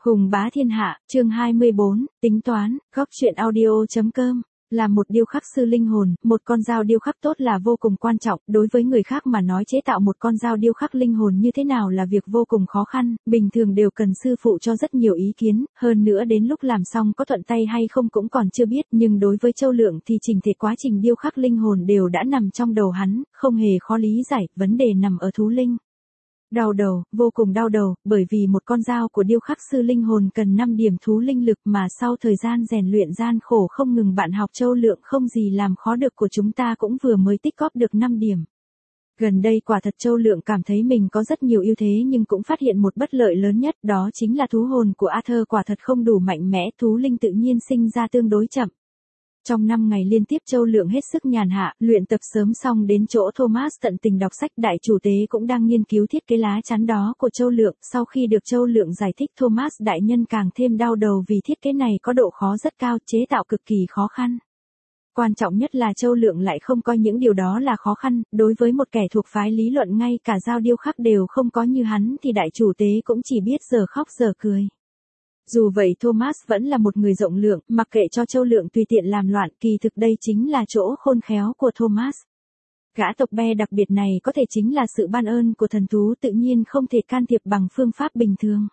Hùng bá thiên hạ, chương 24, tính toán, góc truyện audio.com. Là một điêu khắc sư linh hồn, một con dao điêu khắc tốt là vô cùng quan trọng, đối với người khác mà nói chế tạo một con dao điêu khắc linh hồn như thế nào là việc vô cùng khó khăn, bình thường đều cần sư phụ cho rất nhiều ý kiến, hơn nữa đến lúc làm xong có thuận tay hay không cũng còn chưa biết, nhưng đối với Châu Lượng thì chỉnh thể quá trình điêu khắc linh hồn đều đã nằm trong đầu hắn, không hề khó lý giải, vấn đề nằm ở thú linh. Đau đầu, vô cùng đau đầu, bởi vì một con dao của điêu khắc sư linh hồn cần 5 điểm thú linh lực mà sau thời gian rèn luyện gian khổ không ngừng bạn học Châu Lượng không gì làm khó được của chúng ta cũng vừa mới tích góp được 5 điểm. Gần đây quả thật Châu Lượng cảm thấy mình có rất nhiều ưu thế nhưng cũng phát hiện một bất lợi lớn nhất đó chính là thú hồn của Arthur quả thật không đủ mạnh mẽ, thú linh tự nhiên sinh ra tương đối chậm. Trong 5 ngày liên tiếp Châu Lượng hết sức nhàn hạ, luyện tập sớm xong đến chỗ Thomas tận tình đọc sách, đại chủ tế cũng đang nghiên cứu thiết kế lá chắn đó của Châu Lượng, sau khi được Châu Lượng giải thích Thomas đại nhân càng thêm đau đầu vì thiết kế này có độ khó rất cao, chế tạo cực kỳ khó khăn. Quan trọng nhất là Châu Lượng lại không coi những điều đó là khó khăn, đối với một kẻ thuộc phái lý luận ngay cả dao điêu khắc đều không có như hắn thì đại chủ tế cũng chỉ biết giờ khóc giờ cười. Dù vậy Thomas vẫn là một người rộng lượng, mặc kệ cho Châu Lượng tùy tiện làm loạn, kỳ thực đây chính là chỗ khôn khéo của Thomas. Gã tộc Be đặc biệt này có thể chính là sự ban ơn của thần thú tự nhiên không thể can thiệp bằng phương pháp bình thường.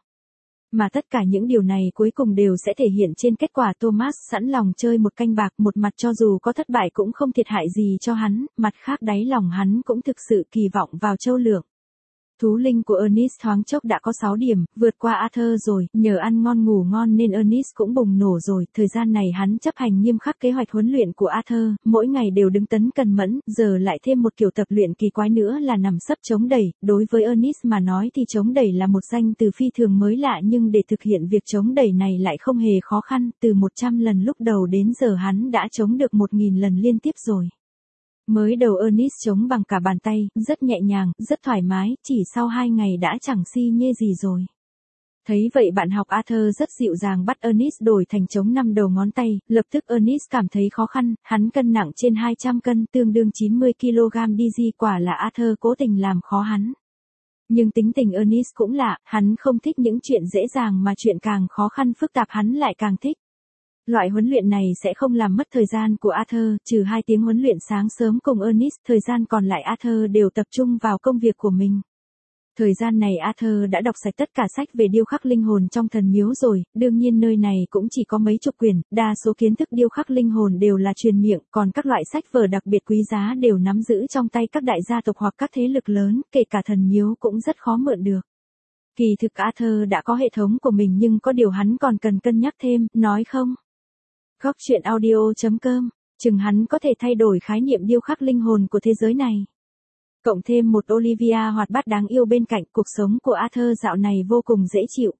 Mà tất cả những điều này cuối cùng đều sẽ thể hiện trên kết quả Thomas sẵn lòng chơi một canh bạc, một mặt cho dù có thất bại cũng không thiệt hại gì cho hắn, mặt khác đáy lòng hắn cũng thực sự kỳ vọng vào Châu Lượng. Thú linh của Ernest thoáng chốc đã có 6 điểm, vượt qua Arthur rồi, nhờ ăn ngon ngủ ngon nên Ernest cũng bùng nổ rồi, thời gian này hắn chấp hành nghiêm khắc kế hoạch huấn luyện của Arthur, mỗi ngày đều đứng tấn cần mẫn, giờ lại thêm một kiểu tập luyện kỳ quái nữa là nằm sấp chống đẩy, đối với Ernest mà nói thì chống đẩy là một danh từ phi thường mới lạ nhưng để thực hiện việc chống đẩy này lại không hề khó khăn, từ 100 lần lúc đầu đến giờ hắn đã chống được 1000 lần liên tiếp rồi. Mới đầu Ernest chống bằng cả bàn tay, rất nhẹ nhàng, rất thoải mái, chỉ sau 2 ngày đã chẳng si nhê gì rồi. Thấy vậy bạn học Arthur rất dịu dàng bắt Ernest đổi thành chống 5 đầu ngón tay, lập tức Ernest cảm thấy khó khăn, hắn cân nặng trên 200 cân, tương đương 90kg DG, quả là Arthur cố tình làm khó hắn. Nhưng tính tình Ernest cũng lạ, hắn không thích những chuyện dễ dàng mà chuyện càng khó khăn phức tạp hắn lại càng thích. Loại huấn luyện này sẽ không làm mất thời gian của Arthur, trừ 2 tiếng huấn luyện sáng sớm cùng Ernest, thời gian còn lại Arthur đều tập trung vào công việc của mình. Thời gian này Arthur đã đọc sạch tất cả sách về điêu khắc linh hồn trong thần miếu rồi, đương nhiên nơi này cũng chỉ có mấy chục quyển, đa số kiến thức điêu khắc linh hồn đều là truyền miệng, còn các loại sách vở đặc biệt quý giá đều nắm giữ trong tay các đại gia tộc hoặc các thế lực lớn, kể cả thần miếu cũng rất khó mượn được. Kỳ thực Arthur đã có hệ thống của mình nhưng có điều hắn còn cần cân nhắc thêm, nói không? Góc truyện audio.com, chừng hắn có thể thay đổi khái niệm điêu khắc linh hồn của thế giới này. Cộng thêm một Olivia hoạt bát đáng yêu bên cạnh, cuộc sống của Arthur dạo này vô cùng dễ chịu.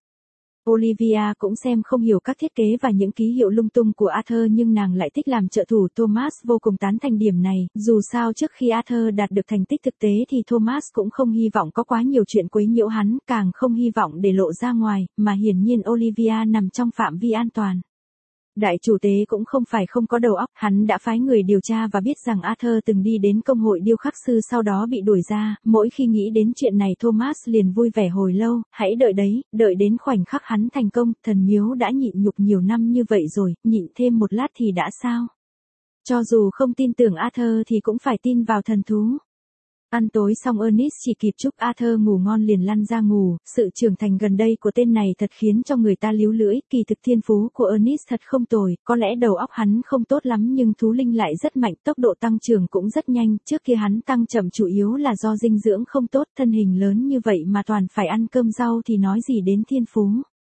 Olivia cũng xem không hiểu các thiết kế và những ký hiệu lung tung của Arthur nhưng nàng lại thích làm trợ thủ. Thomas vô cùng tán thành điểm này, dù sao trước khi Arthur đạt được thành tích thực tế thì Thomas cũng không hy vọng có quá nhiều chuyện quấy nhiễu hắn, càng không hy vọng để lộ ra ngoài, mà hiển nhiên Olivia nằm trong phạm vi an toàn. Đại chủ tế cũng không phải không có đầu óc, hắn đã phái người điều tra và biết rằng Arthur từng đi đến công hội điêu khắc sư sau đó bị đuổi ra, mỗi khi nghĩ đến chuyện này Thomas liền vui vẻ hồi lâu, hãy đợi đấy, đợi đến khoảnh khắc hắn thành công, thần miếu đã nhịn nhục nhiều năm như vậy rồi, nhịn thêm một lát thì đã sao? Cho dù không tin tưởng Arthur thì cũng phải tin vào thần thú. Ăn tối xong Ernest chỉ kịp chúc Arthur ngủ ngon liền lăn ra ngủ, sự trưởng thành gần đây của tên này thật khiến cho người ta líu lưỡi, kỳ thực thiên phú của Ernest thật không tồi, có lẽ đầu óc hắn không tốt lắm nhưng thú linh lại rất mạnh, tốc độ tăng trưởng cũng rất nhanh, trước kia hắn tăng chậm chủ yếu là do dinh dưỡng không tốt, thân hình lớn như vậy mà toàn phải ăn cơm rau thì nói gì đến thiên phú.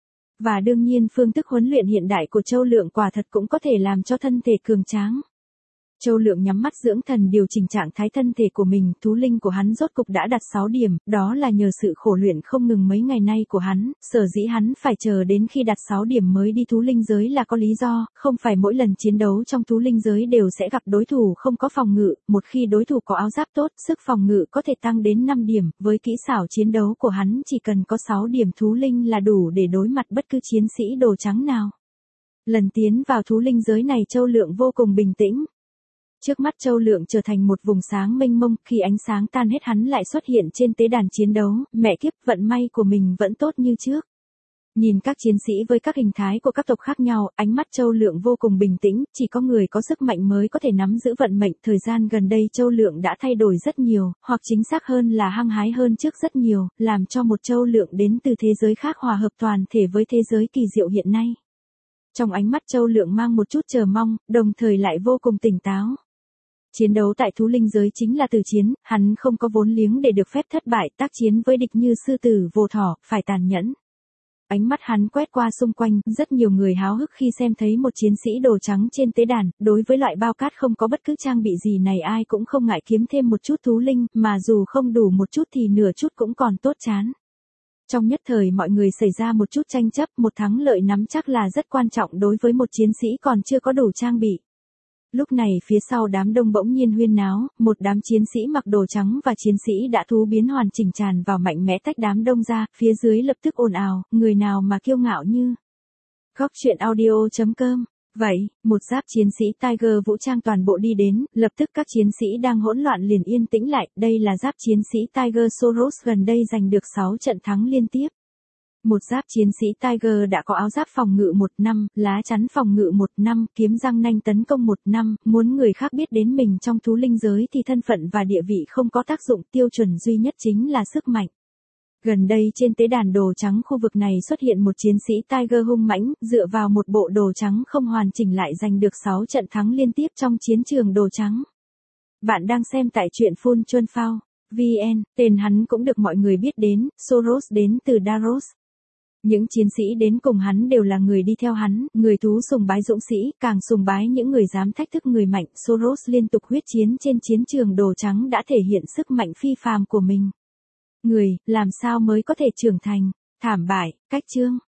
Và đương nhiên phương thức huấn luyện hiện đại của Châu Lượng quả thật cũng có thể làm cho thân thể cường tráng. Châu Lượng nhắm mắt dưỡng thần điều chỉnh trạng thái thân thể của mình, thú linh của hắn rốt cục đã đạt 6 điểm, đó là nhờ sự khổ luyện không ngừng mấy ngày nay của hắn, sở dĩ hắn phải chờ đến khi đạt 6 điểm mới đi thú linh giới là có lý do, không phải mỗi lần chiến đấu trong thú linh giới đều sẽ gặp đối thủ không có phòng ngự, một khi đối thủ có áo giáp tốt, sức phòng ngự có thể tăng đến 5 điểm, với kỹ xảo chiến đấu của hắn chỉ cần có 6 điểm thú linh là đủ để đối mặt bất cứ chiến sĩ đồ trắng nào. Lần tiến vào thú linh giới này Châu Lượng vô cùng bình tĩnh. Trước mắt Châu Lượng trở thành một vùng sáng mênh mông, khi ánh sáng tan hết hắn lại xuất hiện trên tế đàn chiến đấu, mẹ kiếp vận may của mình vẫn tốt như trước. Nhìn các chiến sĩ với các hình thái của các tộc khác nhau, ánh mắt Châu Lượng vô cùng bình tĩnh, chỉ có người có sức mạnh mới có thể nắm giữ vận mệnh. Thời gian gần đây Châu Lượng đã thay đổi rất nhiều, hoặc chính xác hơn là hăng hái hơn trước rất nhiều, làm cho một Châu Lượng đến từ thế giới khác hòa hợp toàn thể với thế giới kỳ diệu hiện nay. Trong ánh mắt Châu Lượng mang một chút chờ mong, đồng thời lại vô cùng tỉnh táo. Chiến đấu tại thú linh giới chính là tử chiến, hắn không có vốn liếng để được phép thất bại, tác chiến với địch như sư tử vô thỏ, phải tàn nhẫn. Ánh mắt hắn quét qua xung quanh, rất nhiều người háo hức khi xem thấy một chiến sĩ đồ trắng trên tế đàn, đối với loại bao cát không có bất cứ trang bị gì này ai cũng không ngại kiếm thêm một chút thú linh, mà dù không đủ một chút thì nửa chút cũng còn tốt chán. Trong nhất thời mọi người xảy ra một chút tranh chấp, một thắng lợi nắm chắc là rất quan trọng đối với một chiến sĩ còn chưa có đủ trang bị. Lúc này phía sau đám đông bỗng nhiên huyên náo, một đám chiến sĩ mặc đồ trắng và chiến sĩ đã thú biến hoàn chỉnh tràn vào mạnh mẽ tách đám đông ra, phía dưới lập tức ồn ào, người nào mà kiêu ngạo như. Góc truyện audio.com. Vậy, một giáp chiến sĩ Tiger vũ trang toàn bộ đi đến, lập tức các chiến sĩ đang hỗn loạn liền yên tĩnh lại, đây là giáp chiến sĩ Tiger Soros gần đây giành được 6 trận thắng liên tiếp. Một giáp chiến sĩ Tiger đã có áo giáp phòng ngự 1 năm, lá chắn phòng ngự 1 năm, kiếm răng nanh tấn công 1 năm, muốn người khác biết đến mình trong thú linh giới thì thân phận và địa vị không có tác dụng, tiêu chuẩn duy nhất chính là sức mạnh. Gần đây trên tế đàn đồ trắng khu vực này xuất hiện một chiến sĩ Tiger hung mãnh, dựa vào một bộ đồ trắng không hoàn chỉnh lại giành được 6 trận thắng liên tiếp trong chiến trường đồ trắng. Bạn đang xem tại truyện Phun Chuân Phao VN, tên hắn cũng được mọi người biết đến, Soros đến từ Daros. Những chiến sĩ đến cùng hắn đều là người đi theo hắn, người thú sùng bái dũng sĩ, càng sùng bái những người dám thách thức người mạnh. Soros liên tục huyết chiến trên chiến trường đồ trắng đã thể hiện sức mạnh phi phàm của mình. Người, làm sao mới có thể trưởng thành? Thảm bại, cách chương.